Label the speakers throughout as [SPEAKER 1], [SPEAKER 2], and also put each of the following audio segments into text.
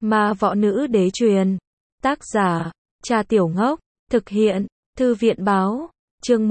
[SPEAKER 1] Ma võ nữ đế truyền. Tác giả, Trà Tiểu Ngốc. Thực hiện, Thư viện báo. Chương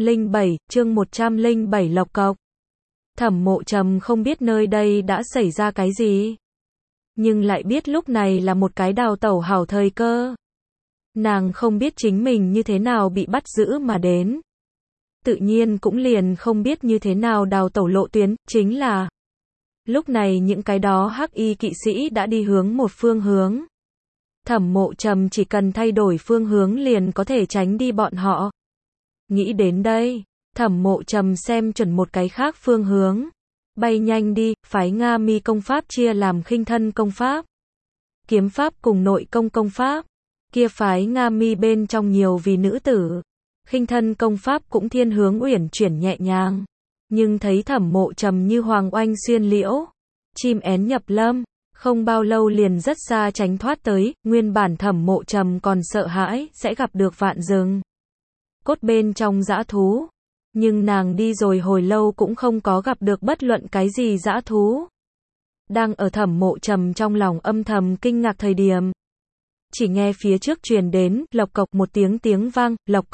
[SPEAKER 1] 107 Lộc Cộc. Thẩm Mộ Trầm không biết nơi đây đã xảy ra cái gì, nhưng lại biết lúc này là một cái đào tẩu hảo thời cơ. Nàng không biết chính mình như thế nào bị bắt giữ mà đến, tự nhiên cũng liền không biết như thế nào đào tẩu lộ tuyến, chính là lúc này những cái đó hắc y kỵ sĩ đã đi hướng một phương hướng. Thẩm Mộ Trầm chỉ cần thay đổi phương hướng liền có thể tránh đi bọn họ. Nghĩ đến đây, Thẩm Mộ Trầm xem chuẩn một cái khác phương hướng. Bay nhanh đi, phái Nga Mi công pháp chia làm khinh thân công pháp, kiếm pháp cùng nội công công pháp. Kia phái Nga Mi bên trong nhiều vì nữ tử, khinh thân công pháp cũng thiên hướng uyển chuyển nhẹ nhàng. Nhưng thấy Thẩm Mộ Trầm như hoàng oanh xuyên liễu, chim én nhập lâm, không bao lâu liền rất xa tránh thoát tới. Nguyên bản Thẩm Mộ Trầm còn sợ hãi sẽ gặp được vạn rừng cốt bên trong dã thú, nhưng nàng đi rồi hồi lâu cũng không có gặp được bất luận cái gì dã thú. Đang ở Thẩm Mộ Trầm trong lòng âm thầm kinh ngạc thời điểm, chỉ nghe phía trước truyền đến lộc cộc một tiếng vang, lộc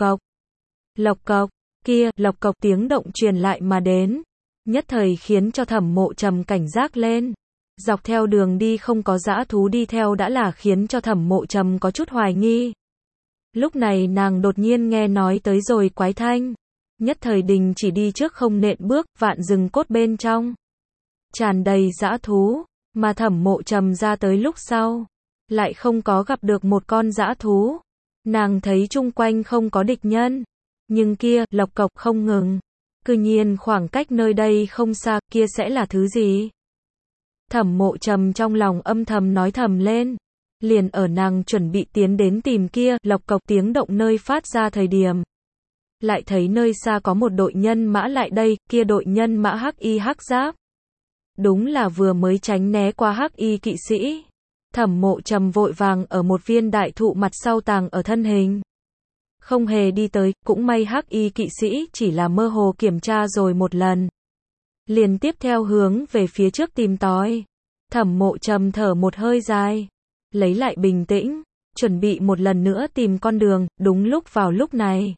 [SPEAKER 1] cộc, kia, lộc cộc tiếng động truyền lại mà đến, nhất thời khiến cho Thẩm Mộ Trầm cảnh giác lên. Dọc theo đường đi không có dã thú đi theo đã là khiến cho Thẩm Mộ Trầm có chút hoài nghi. Lúc này nàng đột nhiên nghe nói tới rồi quái thanh, nhất thời đình chỉ đi trước không nện bước. Vạn rừng cốt bên trong tràn đầy dã thú, mà Thẩm Mộ Trầm ra tới lúc sau lại không có gặp được một con dã thú. Nàng thấy chung quanh không có địch nhân, nhưng kia, lộc cộc không ngừng. Cư nhiên khoảng cách nơi đây không xa, kia sẽ là thứ gì? Thẩm Mộ Trầm trong lòng âm thầm nói thầm lên. Liền ở nàng chuẩn bị tiến đến tìm kia, lộc cộc tiếng động nơi phát ra thời điểm, lại thấy nơi xa có một đội nhân mã lại đây. Kia đội nhân mã hắc y hắc giáp, đúng là vừa mới tránh né qua hắc y kỵ sĩ. Thẩm Mộ Trầm vội vàng ở một viên đại thụ mặt sau tàng ở thân hình, không hề đi tới. Cũng may hắc y kỵ sĩ chỉ là mơ hồ kiểm tra rồi một lần, liền tiếp theo hướng về phía trước tìm tòi. Thẩm Mộ Trầm thở một hơi dài, lấy lại bình tĩnh, chuẩn bị một lần nữa tìm con đường. Đúng lúc vào lúc này,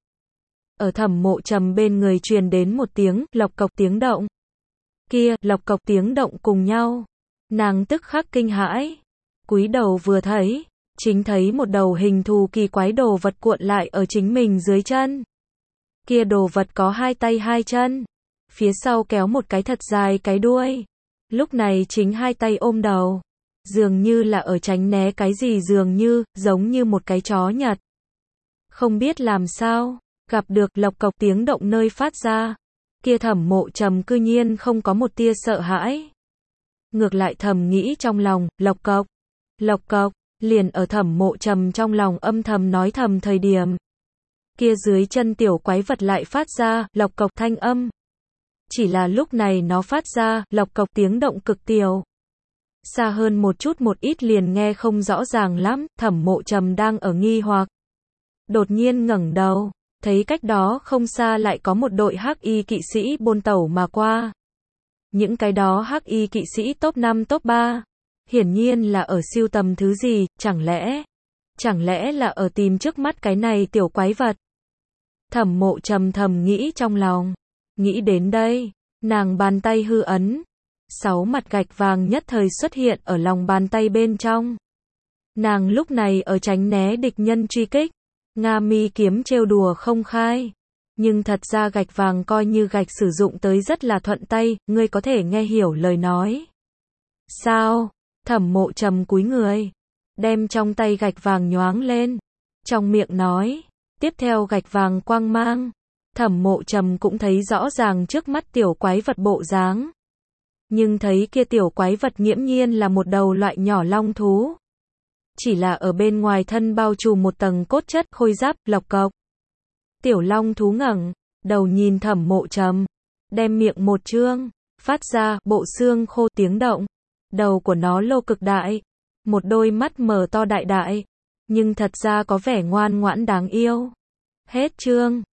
[SPEAKER 1] ở Thẩm Mộ Trầm bên người truyền đến một tiếng lộc cộc tiếng động. Kia, lộc cộc tiếng động cùng nhau, nàng tức khắc kinh hãi, cúi đầu vừa thấy, chính thấy một đầu hình thù kỳ quái đồ vật cuộn lại ở chính mình dưới chân. Kia đồ vật có hai tay hai chân, phía sau kéo một cái thật dài cái đuôi, lúc này chính hai tay ôm đầu, dường như là ở tránh né cái gì, dường như giống như một cái chó Nhật. Không biết làm sao, gặp được lộc cộc tiếng động nơi phát ra, kia Thẩm Mộ Trầm cư nhiên không có một tia sợ hãi, ngược lại thầm nghĩ trong lòng, lộc cộc. Liền ở Thẩm Mộ Trầm trong lòng âm thầm nói thầm thời điểm, kia dưới chân tiểu quái vật lại phát ra lộc cộc thanh âm. Chỉ là lúc này nó phát ra lộc cộc tiếng động cực tiểu, xa hơn một ít liền nghe không rõ ràng lắm. Thẩm Mộ Trầm đang ở nghi hoặc, đột nhiên ngẩng đầu, thấy cách đó không xa lại có một đội hắc y kỵ sĩ bôn tẩu mà qua. Những cái đó hắc y kỵ sĩ top 5 top 3, hiển nhiên là ở sưu tầm thứ gì. Chẳng lẽ là ở tìm trước mắt cái này tiểu quái vật? Thẩm Mộ Trầm thầm nghĩ trong lòng. Nghĩ đến đây, nàng bàn tay hư ấn, 6 mặt gạch vàng nhất thời xuất hiện ở lòng bàn tay bên trong. Nàng lúc này ở tránh né địch nhân truy kích. Nga Mi kiếm trêu đùa không khai, nhưng thật ra gạch vàng coi như gạch sử dụng tới rất là thuận tay. Ngươi có thể nghe hiểu lời nói sao? Thẩm Mộ Trầm cúi người, đem trong tay gạch vàng nhoáng lên, trong miệng nói, tiếp theo gạch vàng quang mang. Thẩm Mộ Trầm cũng thấy rõ ràng trước mắt tiểu quái vật bộ dáng, nhưng thấy kia tiểu quái vật nghiễm nhiên là một đầu loại nhỏ long thú, chỉ là ở bên ngoài thân bao trùm một tầng cốt chất khôi giáp. Lộc cộc, tiểu long thú ngẩng đầu nhìn Thẩm Mộ Trầm, đem miệng một trương, phát ra bộ xương khô tiếng động. Đầu của nó lô cực đại, một đôi mắt mở to đại, nhưng thật ra có vẻ ngoan ngoãn đáng yêu. Hết chương.